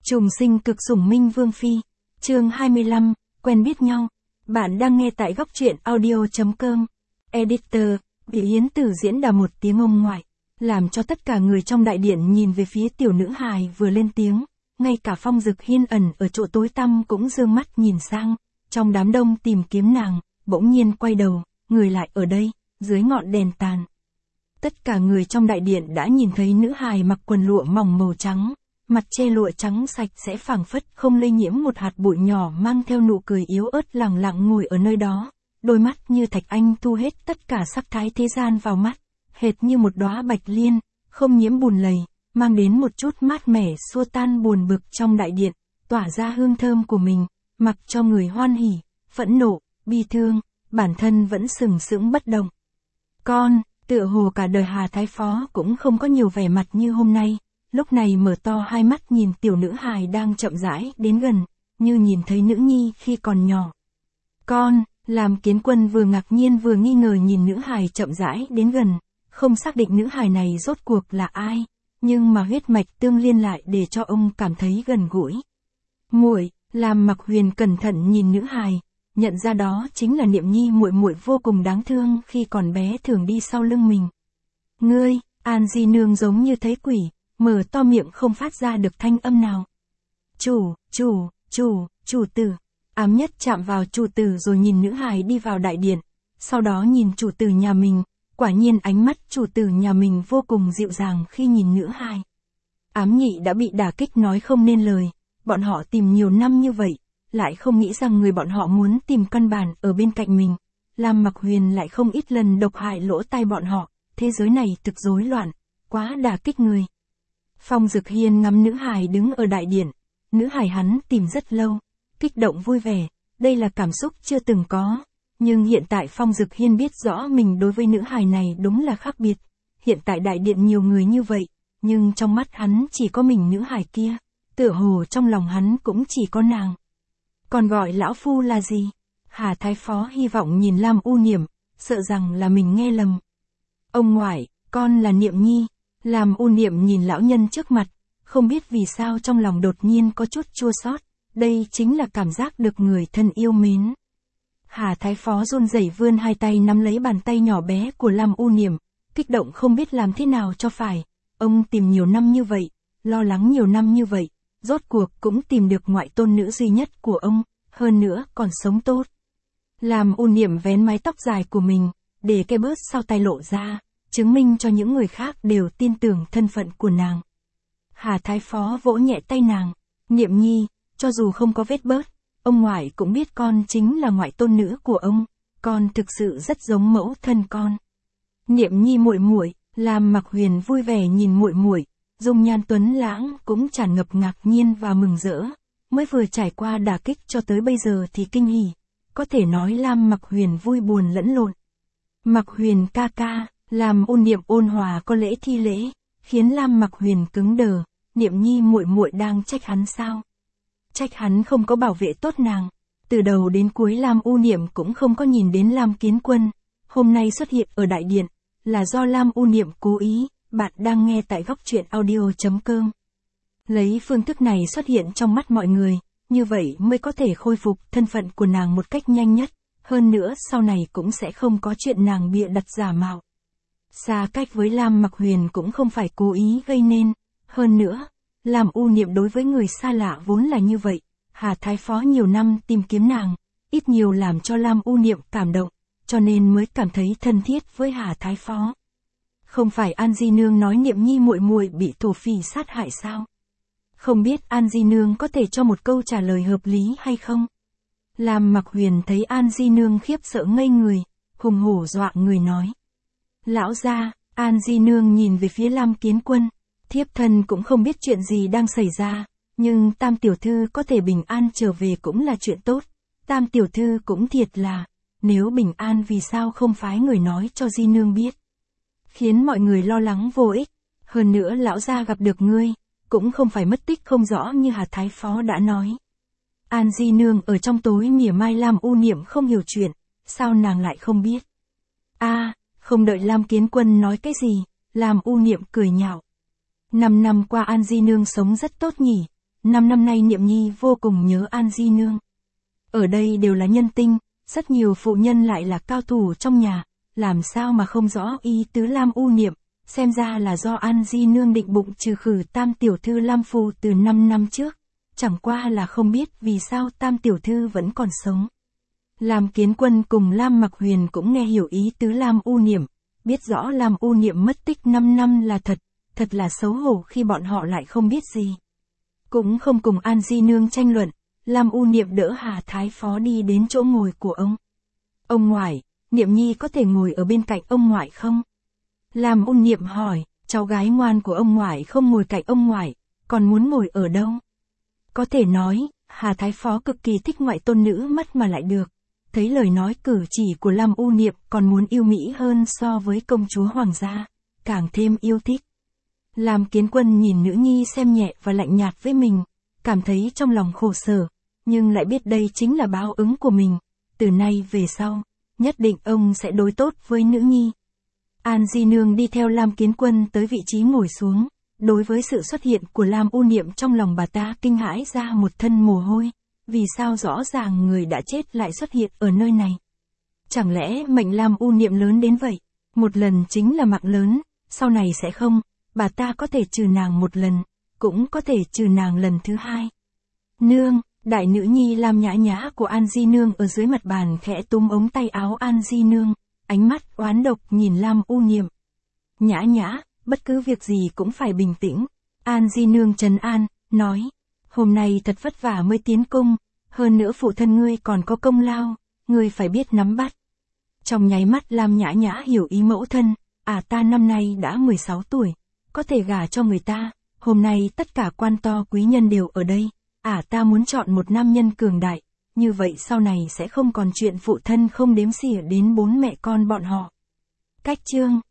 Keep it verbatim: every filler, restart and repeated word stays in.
Trùng sinh cực sủng Minh Vương Phi. Chương hai mươi lăm, quen biết nhau. Bạn đang nghe tại góc truyện audio chấm com. Editor, bị Yến Tử diễn đà một tiếng ông ngoại, làm cho tất cả người trong đại điện nhìn về phía tiểu nữ hài vừa lên tiếng, ngay cả Phong Dực Hiên ẩn ở chỗ tối tăm cũng dương mắt nhìn sang, trong đám đông tìm kiếm nàng, bỗng nhiên quay đầu, người lại ở đây, dưới ngọn đèn tàn. Tất cả người trong đại điện đã nhìn thấy nữ hài mặc quần lụa mỏng màu trắng, mặt che lụa trắng sạch sẽ phảng phất không lây nhiễm một hạt bụi nhỏ, mang theo nụ cười yếu ớt lẳng lặng ngồi ở nơi đó, đôi mắt như thạch anh thu hết tất cả sắc thái thế gian vào mắt, hệt như một đóa bạch liên, không nhiễm bùn lầy, mang đến một chút mát mẻ xua tan buồn bực trong đại điện, tỏa ra hương thơm của mình, mặc cho người hoan hỉ, phẫn nộ, bi thương, bản thân vẫn sừng sững bất động. Con, tựa hồ cả đời Hà Thái Phó cũng không có nhiều vẻ mặt như hôm nay. Lúc này mở to hai mắt nhìn tiểu nữ hài đang chậm rãi đến gần, như nhìn thấy nữ nhi khi còn nhỏ. Con, làm Kiến Quân vừa ngạc nhiên vừa nghi ngờ nhìn nữ hài chậm rãi đến gần, không xác định nữ hài này rốt cuộc là ai, nhưng mà huyết mạch tương liên lại để cho ông cảm thấy gần gũi. Muội, làm Mặc Huyền cẩn thận nhìn nữ hài, nhận ra đó chính là Niệm Nhi muội muội vô cùng đáng thương khi còn bé thường đi sau lưng mình. Ngươi, An Di Nương giống như thấy quỷ, mở to miệng không phát ra được thanh âm nào. Chủ, chủ, chủ, chủ tử. Ám Nhất chạm vào chủ tử rồi nhìn nữ hài đi vào đại điện, sau đó nhìn chủ tử nhà mình, quả nhiên ánh mắt chủ tử nhà mình vô cùng dịu dàng khi nhìn nữ hài. Ám Nhị đã bị đả kích nói không nên lời, bọn họ tìm nhiều năm như vậy, lại không nghĩ rằng người bọn họ muốn tìm căn bản ở bên cạnh mình. Lam Mặc Huyền lại không ít lần độc hại lỗ tai bọn họ, thế giới này thực rối loạn, quá đả kích người. Phong Dực Hiên ngắm nữ hài đứng ở đại điện, nữ hài hắn tìm rất lâu, kích động vui vẻ, đây là cảm xúc chưa từng có, nhưng hiện tại Phong Dực Hiên biết rõ mình đối với nữ hài này đúng là khác biệt, hiện tại đại điện nhiều người như vậy, nhưng trong mắt hắn chỉ có mình nữ hài kia, tựa hồ trong lòng hắn cũng chỉ có nàng. Còn gọi lão phu là gì? Hà Thái Phó hy vọng nhìn Lam U Niệm, sợ rằng là mình nghe lầm. Ông ngoại, con là Niệm Nhi. Lam U Niệm nhìn lão nhân trước mặt, không biết vì sao trong lòng đột nhiên có chút chua xót, đây chính là cảm giác được người thân yêu mến. Hà Thái Phó run rẩy vươn hai tay nắm lấy bàn tay nhỏ bé của Lam U Niệm, kích động không biết làm thế nào cho phải, ông tìm nhiều năm như vậy, lo lắng nhiều năm như vậy, rốt cuộc cũng tìm được ngoại tôn nữ duy nhất của ông, hơn nữa còn sống tốt. Lam U Niệm vén mái tóc dài của mình, để cái bớt sau tay lộ ra, chứng minh cho những người khác đều tin tưởng thân phận của nàng. Hà Thái Phó vỗ nhẹ tay nàng, Niệm Nhi, cho dù không có vết bớt, ông ngoại cũng biết con chính là ngoại tôn nữ của ông, con thực sự rất giống mẫu thân con. Niệm Nhi muội muội, làm Mặc Huyền vui vẻ nhìn muội muội, dung nhan tuấn lãng cũng tràn ngập ngạc nhiên và mừng rỡ, mới vừa trải qua đả kích cho tới bây giờ thì kinh hỉ, có thể nói Lam Mặc Huyền vui buồn lẫn lộn. Mặc Huyền ca ca. Lam U Niệm ôn hòa có lễ thi lễ, khiến Lam Mặc Huyền cứng đờ, Niệm Nhi muội muội đang trách hắn sao? Trách hắn không có bảo vệ tốt nàng. Từ đầu đến cuối Lam U Niệm cũng không có nhìn đến Lam Kiến Quân, hôm nay xuất hiện ở đại điện, là do Lam U Niệm cố ý, bạn đang nghe tại góc truyện audio chấm com. Lấy phương thức này xuất hiện trong mắt mọi người, như vậy mới có thể khôi phục thân phận của nàng một cách nhanh nhất, hơn nữa sau này cũng sẽ không có chuyện nàng bịa đặt giả mạo. Xa cách với Lam Mặc Huyền cũng không phải cố ý gây nên, hơn nữa, Lam U Niệm đối với người xa lạ vốn là như vậy, Hà Thái Phó nhiều năm tìm kiếm nàng, ít nhiều làm cho Lam U Niệm cảm động, cho nên mới cảm thấy thân thiết với Hà Thái Phó. Không phải An Di Nương nói Niệm Nhi muội muội bị thổ phỉ sát hại sao? Không biết An Di Nương có thể cho một câu trả lời hợp lý hay không? Lam Mặc Huyền thấy An Di Nương khiếp sợ ngây người, hùng hổ dọa người nói. Lão gia, An Di Nương nhìn về phía Lam Kiến Quân, thiếp thân cũng không biết chuyện gì đang xảy ra, nhưng Tam tiểu thư có thể bình an trở về cũng là chuyện tốt, Tam tiểu thư cũng thiệt là, nếu bình an vì sao không phái người nói cho Di Nương biết, khiến mọi người lo lắng vô ích, hơn nữa lão gia gặp được ngươi, cũng không phải mất tích không rõ như Hà Thái Phó đã nói. An Di Nương ở trong tối mỉa mai Lam U Niệm không hiểu chuyện, sao nàng lại không biết? A à, không đợi Lam Kiến Quân nói cái gì, Lam U Niệm cười nhạo. Năm năm qua An Di Nương sống rất tốt nhỉ, năm năm nay Niệm Nhi vô cùng nhớ An Di Nương. Ở đây đều là nhân tinh, rất nhiều phụ nhân lại là cao thủ trong nhà, làm sao mà không rõ ý tứ Lam U Niệm, xem ra là do An Di Nương định bụng trừ khử Tam tiểu thư Lam Phù từ năm năm trước, chẳng qua là không biết vì sao Tam tiểu thư vẫn còn sống. Lam Kiến Quân cùng Lam Mặc Huyền cũng nghe hiểu ý tứ Lam U Niệm, biết rõ Lam U Niệm mất tích năm năm là thật, thật là xấu hổ khi bọn họ lại không biết gì. Cũng không cùng An Di Nương tranh luận, Lam U Niệm đỡ Hà Thái Phó đi đến chỗ ngồi của ông. Ông ngoại, Niệm Nhi có thể ngồi ở bên cạnh ông ngoại không? Lam U Niệm hỏi, cháu gái ngoan của ông ngoại không ngồi cạnh ông ngoại, còn muốn ngồi ở đâu? Có thể nói, Hà Thái Phó cực kỳ thích ngoại tôn nữ mất mà lại được. Thấy lời nói cử chỉ của Lam U Niệm còn muốn yêu mỹ hơn so với công chúa hoàng gia, càng thêm yêu thích. Lam Kiến Quân nhìn nữ nhi xem nhẹ và lạnh nhạt với mình, cảm thấy trong lòng khổ sở, nhưng lại biết đây chính là báo ứng của mình, từ nay về sau, nhất định ông sẽ đối tốt với nữ nhi. An Di Nương đi theo Lam Kiến Quân tới vị trí ngồi xuống, đối với sự xuất hiện của Lam U Niệm trong lòng bà ta kinh hãi ra một thân mồ hôi, vì sao rõ ràng người đã chết lại xuất hiện ở nơi này. Chẳng lẽ mệnh Lam U Niệm lớn đến vậy, một lần chính là mạng lớn, sau này sẽ không, bà ta có thể trừ nàng một lần, cũng có thể trừ nàng lần thứ hai. Nương, đại nữ nhi Lam Nhã Nhã của An Di Nương ở dưới mặt bàn khẽ túm ống tay áo An Di Nương, ánh mắt oán độc nhìn Lam U Niệm. Nhã Nhã, bất cứ việc gì cũng phải bình tĩnh. An Di Nương trấn an, nói, hôm nay thật vất vả mới tiến cung, hơn nữa phụ thân ngươi còn có công lao, ngươi phải biết nắm bắt. Trong nháy mắt Lam Nhã Nhã hiểu ý mẫu thân, à ta năm nay đã mười sáu tuổi, có thể gả cho người ta, hôm nay tất cả quan to quý nhân đều ở đây, à ta muốn chọn một nam nhân cường đại, như vậy sau này sẽ không còn chuyện phụ thân không đếm xỉa đến bốn mẹ con bọn họ. Cách chương